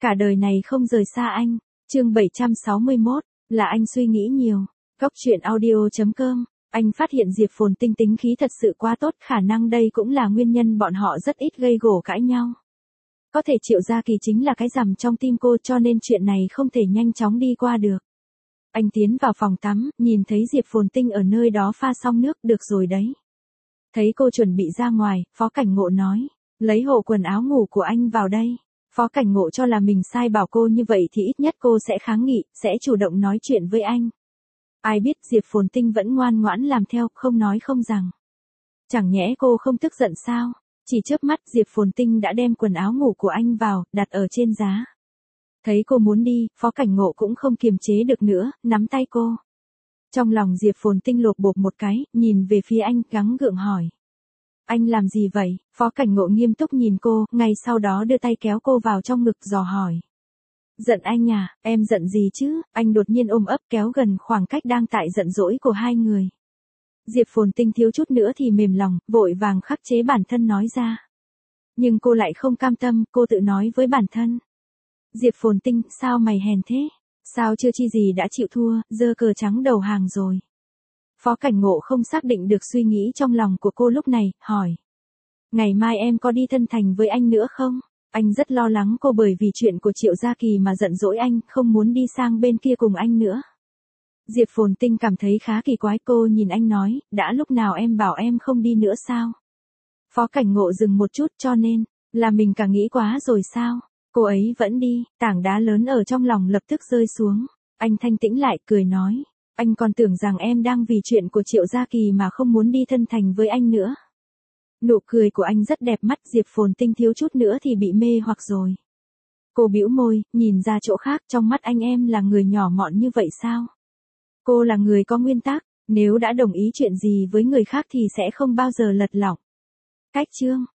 Cả đời này không rời xa anh. Chương 761, là anh suy nghĩ nhiều. Góc truyện audio.com. Anh phát hiện Diệp Phồn Tinh tính khí thật sự quá tốt, khả năng đây cũng là nguyên nhân bọn họ rất ít gây gổ cãi nhau. Có thể Triệu Gia Kỳ chính là cái rằm trong tim cô, cho nên chuyện này không thể nhanh chóng đi qua được. Anh tiến vào phòng tắm, nhìn thấy Diệp Phồn Tinh ở nơi đó pha xong nước, được rồi đấy. Thấy cô chuẩn bị ra ngoài, Phó Cảnh Ngộ nói, lấy hộ quần áo ngủ của anh vào đây. Phó Cảnh Ngộ cho là mình sai bảo cô như vậy thì ít nhất cô sẽ kháng nghị, sẽ chủ động nói chuyện với anh. Ai biết Diệp Phồn Tinh vẫn ngoan ngoãn làm theo, không nói không rằng. Chẳng nhẽ cô không tức giận sao? Chỉ chớp mắt Diệp Phồn Tinh đã đem quần áo ngủ của anh vào, đặt ở trên giá. Thấy cô muốn đi, Phó Cảnh Ngộ cũng không kiềm chế được nữa, nắm tay cô. Trong lòng Diệp Phồn Tinh lột bột một cái, nhìn về phía anh, gắng gượng hỏi. Anh làm gì vậy? Phó Cảnh Ngộ nghiêm túc nhìn cô, ngay sau đó đưa tay kéo cô vào trong ngực dò hỏi. Giận anh à, em giận gì chứ? Anh đột nhiên ôm ấp kéo gần khoảng cách đang tại giận dỗi của hai người. Diệp Phồn Tinh thiếu chút nữa thì mềm lòng, vội vàng khắc chế bản thân nói ra. Nhưng cô lại không cam tâm, cô tự nói với bản thân. Diệp Phồn Tinh, sao mày hèn thế? Sao chưa chi gì đã chịu thua, giơ cờ trắng đầu hàng rồi? Phó Cảnh Ngộ không xác định được suy nghĩ trong lòng của cô lúc này, hỏi. Ngày mai em có đi thân thành với anh nữa không? Anh rất lo lắng cô bởi vì chuyện của Triệu Gia Kỳ mà giận dỗi anh, không muốn đi sang bên kia cùng anh nữa. Diệp Phồn Tinh cảm thấy khá kỳ quái, cô nhìn anh nói, đã lúc nào em bảo em không đi nữa sao? Phó Cảnh Ngộ dừng một chút, cho nên, là mình cả nghĩ quá rồi sao? Cô ấy vẫn đi, tảng đá lớn ở trong lòng lập tức rơi xuống. Anh thanh tĩnh lại, cười nói. Anh còn tưởng rằng em đang vì chuyện của Triệu Gia Kỳ mà không muốn đi thân thành với anh nữa. Nụ cười của anh rất đẹp mắt, Diệp Phồn Tinh thiếu chút nữa thì bị mê hoặc rồi. Cô bĩu môi, nhìn ra chỗ khác, trong mắt anh em là người nhỏ mọn như vậy sao? Cô là người có nguyên tắc, nếu đã đồng ý chuyện gì với người khác thì sẽ không bao giờ lật lọng. Cách chương.